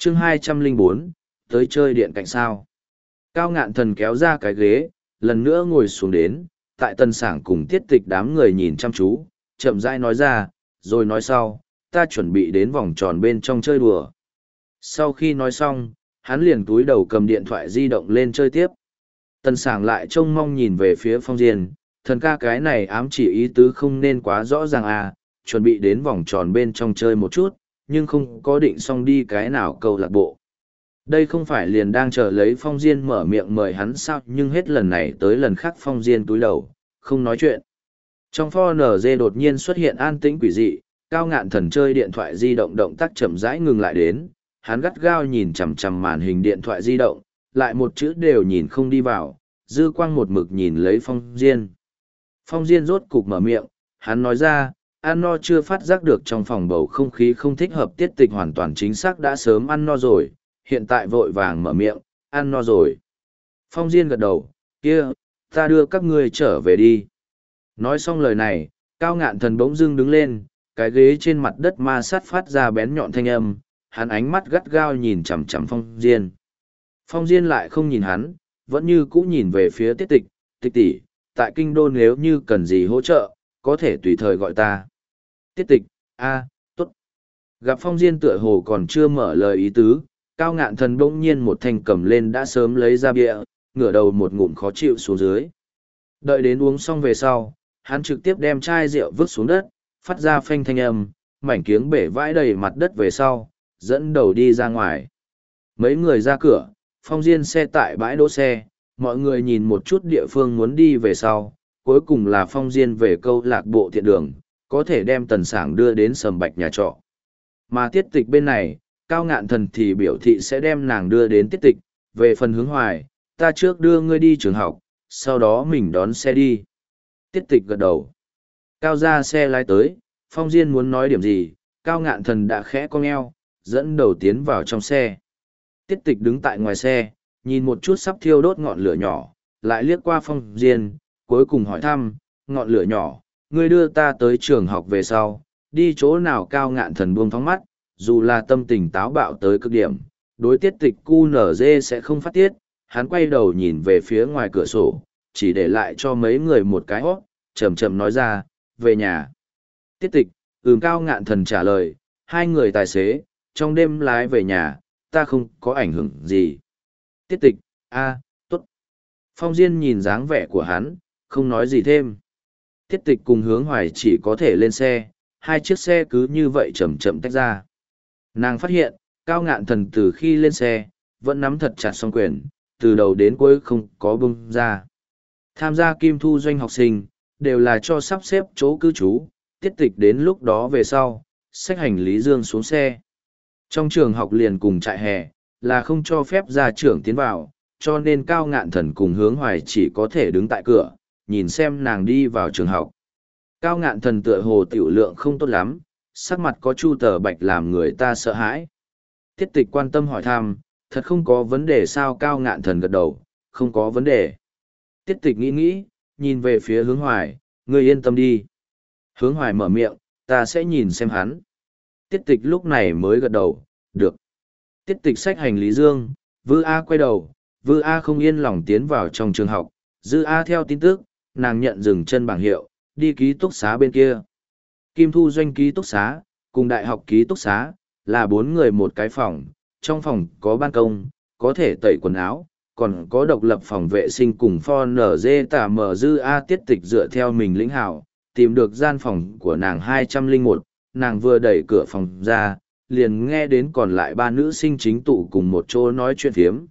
chương 204, tới chơi điện cạnh sao. Cao Ngạn Thần kéo ra cái ghế, lần nữa ngồi xuống đến, tại Tần Sảng cùng Tiết Tịch đám người nhìn chăm chú, chậm rãi nói ra, rồi nói sau, ta chuẩn bị đến vòng tròn bên trong chơi đùa. Sau khi nói xong, hắn liền túi đầu cầm điện thoại di động lên chơi tiếp. Tần Sảng lại trông mong nhìn về phía Phong Diên, thần ca cái này ám chỉ ý tứ không nên quá rõ ràng à, chuẩn bị đến vòng tròn bên trong chơi một chút, nhưng không có định xong đi cái nào câu lạc bộ. Đây không phải liền đang chờ lấy Phong Diên mở miệng mời hắn sao, nhưng hết lần này tới lần khác Phong Diên túi đầu, không nói chuyện. Trong pho NG đột nhiên xuất hiện an tĩnh quỷ dị, Cao Ngạn Thần chơi điện thoại di động động tác chậm rãi ngừng lại đến, hắn gắt gao nhìn chằm chằm màn hình điện thoại di động, lại một chữ đều nhìn không đi vào, dư quang một mực nhìn lấy Phong Diên. Phong Diên rốt cục mở miệng, hắn nói ra, ăn no chưa, phát giác được trong phòng bầu không khí không thích hợp. Tiết Tịch hoàn toàn chính xác đã sớm ăn no rồi, hiện tại vội vàng mở miệng, ăn no rồi. Phong Diên gật đầu, kia, ta đưa các ngươi trở về đi. Nói xong lời này, Cao Ngạn Thần bỗng dưng đứng lên, cái ghế trên mặt đất ma sát phát ra bén nhọn thanh âm, hắn ánh mắt gắt gao nhìn chằm chằm Phong Diên. Phong Diên lại không nhìn hắn, vẫn như cũ nhìn về phía Tiết Tịch, Tịch tỷ, tại kinh đô nếu như cần gì hỗ trợ, có thể tùy thời gọi ta. Tiết Tịch, tốt. Gặp Phong Diên tựa hồ còn chưa mở lời ý tứ, Cao Ngạn Thần bỗng nhiên một thanh cầm lên đã sớm lấy ra bia, ngửa đầu một ngụm khó chịu xuống dưới. Đợi đến uống xong về sau, hắn trực tiếp đem chai rượu vứt xuống đất, phát ra phanh thanh âm, mảnh kiếng bể vãi đầy mặt đất về sau, dẫn đầu đi ra ngoài. Mấy người ra cửa, Phong Diên xe tại bãi đỗ xe, mọi người nhìn một chút địa phương muốn đi về sau, cuối cùng là Phong Diên về câu lạc bộ thiện đường, có thể đem Tần Sảng đưa đến Sầm Bạch nhà trọ. Mà Tiết Tịch bên này, Cao Ngạn Thần thì biểu thị sẽ đem nàng đưa đến Tiết Tịch, về phần Hướng Hoài, ta trước đưa ngươi đi trường học, sau đó mình đón xe đi. Tiết Tịch gật đầu. Cao ra xe lái tới, Phong Diên muốn nói điểm gì, Cao Ngạn Thần đã khẽ cong eo, dẫn đầu tiến vào trong xe. Tiết Tịch đứng tại ngoài xe, nhìn một chút sắp thiêu đốt ngọn lửa nhỏ, lại liếc qua Phong Diên, cuối cùng hỏi thăm, ngọn lửa nhỏ, ngươi đưa ta tới trường học về sau, đi chỗ nào? Cao Ngạn Thần buông thóng mắt, dù là tâm tình táo bạo tới cực điểm, đối Tiết Tịch QNZ sẽ không phát tiết, hắn quay đầu nhìn về phía ngoài cửa sổ, chỉ để lại cho mấy người một cái hót, chậm chậm nói ra, về nhà. Tiết Tịch, Cao Ngạn Thần trả lời, hai người tài xế, trong đêm lái về nhà, ta không có ảnh hưởng gì. Tiết Tịch, tốt. Phong Diên nhìn dáng vẻ của hắn, không nói gì thêm. Tiết Tịch cùng Hướng Hoài chỉ có thể lên xe, hai chiếc xe cứ như vậy chậm chậm tách ra. Nàng phát hiện, Cao Ngạn Thần từ khi lên xe, vẫn nắm thật chặt song quyền, từ đầu đến cuối không có bung ra. Tham gia Kim Thu Doanh học sinh, đều là cho sắp xếp chỗ cư trú, Tiết Tịch đến lúc đó về sau, xách hành lý dương xuống xe. Trong trường học liền cùng trại hè, là không cho phép gia trưởng tiến vào, cho nên Cao Ngạn Thần cùng Hướng Hoài chỉ có thể đứng tại cửa, nhìn xem nàng đi vào trường học. Cao Ngạn Thần tựa hồ tiểu lượng không tốt lắm, sắc mặt có chu tờ bạch làm người ta sợ hãi. Tiết Tịch quan tâm hỏi thăm, thật không có vấn đề sao? Cao Ngạn Thần gật đầu, không có vấn đề. Tiết Tịch nghĩ nghĩ, nhìn về phía Hướng Hoài, ngươi yên tâm đi. Hướng Hoài mở miệng, ta sẽ nhìn xem hắn. Tiết Tịch lúc này mới gật đầu, được. Tiết Tịch xách hành lý dương, Vư A quay đầu, Vư A không yên lòng tiến vào trong trường học, Dư A theo tin tức, nàng nhận dừng chân bảng hiệu, đi ký túc xá bên kia. Kim Thu Doanh ký túc xá, cùng đại học ký túc xá, là 4 người một cái phòng, trong phòng có ban công, có thể tẩy quần áo, còn có độc lập phòng vệ sinh cùng pho NG tả mở. Dư A Tiết Tịch dựa theo mình lĩnh hảo, tìm được gian phòng của nàng 201, nàng vừa đẩy cửa phòng ra, liền nghe đến còn lại 3 nữ sinh chính tụ cùng một chỗ nói chuyện phiếm.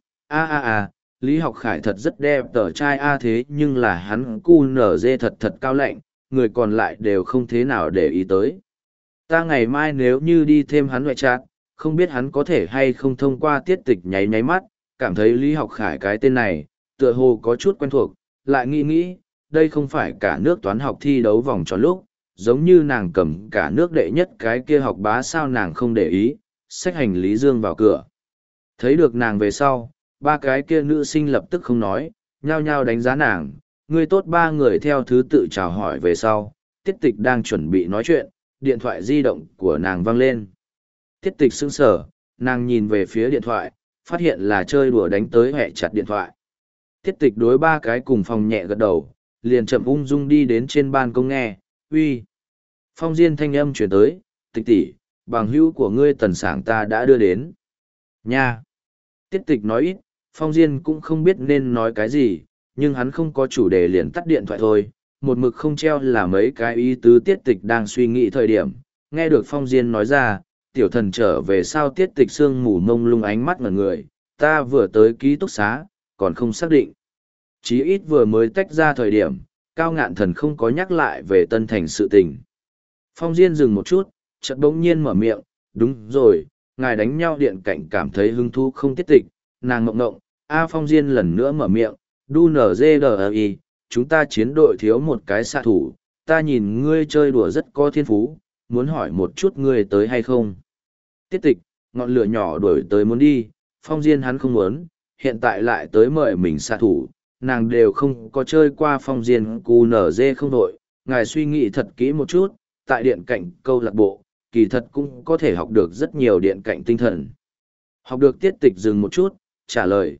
Lý Học Khải thật rất đẹp tờ trai thế nhưng là hắn QNZ thật cao lạnh, người còn lại đều không thế nào để ý tới. Ta ngày mai nếu như đi thêm hắn ngoại trạng, không biết hắn có thể hay không. Thông qua Tiết Tịch nháy nháy mắt, cảm thấy Lý Học Khải cái tên này, tựa hồ có chút quen thuộc, lại nghĩ, đây không phải cả nước toán học thi đấu vòng tròn lúc, giống như nàng cầm cả nước đệ nhất cái kia học bá sao? Nàng không để ý, xách hành lý dương vào cửa. Thấy được nàng về sau, 3 cái kia nữ sinh lập tức không nói, nhao nhao đánh giá nàng, người tốt. 3 người theo thứ tự chào hỏi về sau, Tiết Tịch đang chuẩn bị nói chuyện, điện thoại di động của nàng vang lên. Tiết Tịch sững sờ, nàng nhìn về phía điện thoại, phát hiện là chơi đùa đánh tới hẹ chặt điện thoại. Tiết tịch đối ba cái cùng phòng nhẹ gật đầu, liền chậm ung dung đi đến trên ban công nghe, uy. Phong Diên thanh âm chuyển tới, tịch tỷ, bằng hữu của ngươi Tần Sảng ta đã đưa đến. Nha! Tiết tịch nói ít, Phong Diên cũng không biết nên nói cái gì, nhưng hắn không có chủ đề liền tắt điện thoại thôi, một mực không treo là mấy cái ý tứ tiết tịch đang suy nghĩ thời điểm. Nghe được Phong Diên nói ra, tiểu thần trở về sao tiết tịch sương mù mông lung ánh mắt ngẩn người, ta vừa tới ký túc xá, còn không xác định. Chí ít vừa mới tách ra thời điểm, Cao Ngạn Thần không có nhắc lại về Tân Thành sự tình. Phong Diên dừng một chút, chợt bỗng nhiên mở miệng, đúng rồi, ngài đánh nhau điện cạnh cảm thấy hứng thú không tiết tịch, nàng ngộng ngộng, Phong Diên lần nữa mở miệng, đu nở dê đờ y, chúng ta chiến đội thiếu một cái xạ thủ, ta nhìn ngươi chơi đùa rất có thiên phú, muốn hỏi một chút ngươi tới hay không. Tiết tịch, ngọn lửa nhỏ đuổi tới muốn đi, Phong Diên hắn không muốn, hiện tại lại tới mời mình xạ thủ, nàng đều không có chơi qua Phong Diên cù nở dê không đội, ngài suy nghĩ thật kỹ một chút, tại điện cạnh câu lạc bộ, kỳ thật cũng có thể học được rất nhiều điện cạnh tinh thần. Học được tiết tịch dừng một chút, trả lời,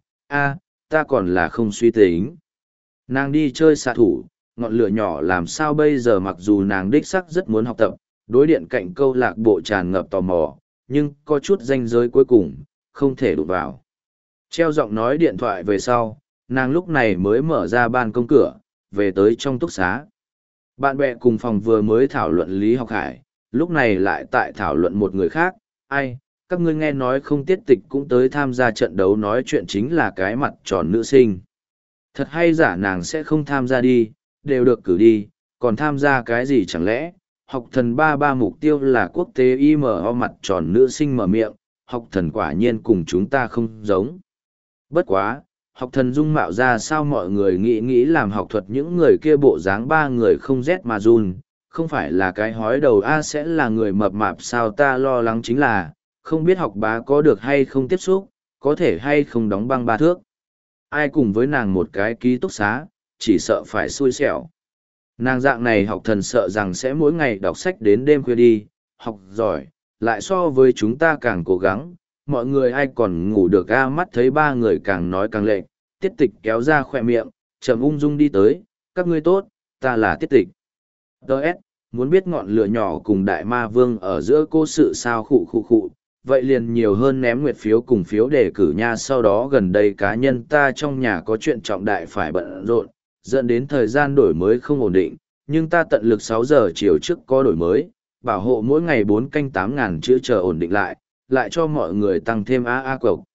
ta còn là không suy tính. Nàng đi chơi xạ thủ, ngọn lửa nhỏ làm sao bây giờ mặc dù nàng đích sắc rất muốn học tập, đối điện cạnh câu lạc bộ tràn ngập tò mò, nhưng có chút ranh giới cuối cùng, không thể đụng vào. Treo giọng nói điện thoại về sau, nàng lúc này mới mở ra ban công cửa, về tới trong túc xá. Bạn bè cùng phòng vừa mới thảo luận Lý Học Hải, lúc này lại tại thảo luận một người khác, các ngươi nghe nói không tiết tịch cũng tới tham gia trận đấu nói chuyện chính là cái mặt tròn nữ sinh. Thật hay giả nàng sẽ không tham gia đi, đều được cử đi, còn tham gia cái gì chẳng lẽ, học thần ba mục tiêu là quốc tế IMO mặt tròn nữ sinh mở miệng, học thần quả nhiên cùng chúng ta không giống. Bất quá, học thần dung mạo ra sao mọi người nghĩ làm học thuật những người kia bộ dáng ba người không rét mà run, không phải là cái hói đầu sẽ là người mập mạp sao ta lo lắng chính là, không biết học bá có được hay không tiếp xúc, có thể hay không đóng băng ba thước. Ai cùng với nàng một cái ký túc xá, chỉ sợ phải xui xẻo. Nàng dạng này học thần sợ rằng sẽ mỗi ngày đọc sách đến đêm khuya đi, học giỏi, lại so với chúng ta càng cố gắng, mọi người ai còn ngủ được mắt thấy ba người càng nói càng lệch, tiết tịch kéo ra khỏe miệng, chậm ung dung đi tới, các ngươi tốt, ta là tiết tịch. Đợt, muốn biết ngọn lửa nhỏ cùng đại ma vương ở giữa cô sự sao khụ, vậy liền nhiều hơn ném nguyệt phiếu cùng phiếu đề cử nha sau đó gần đây cá nhân ta trong nhà có chuyện trọng đại phải bận rộn, dẫn đến thời gian đổi mới không ổn định, nhưng ta tận lực 6 giờ chiều trước có đổi mới, bảo hộ mỗi ngày 4 canh 8.000 chữ chờ ổn định lại cho mọi người tăng thêm cộc.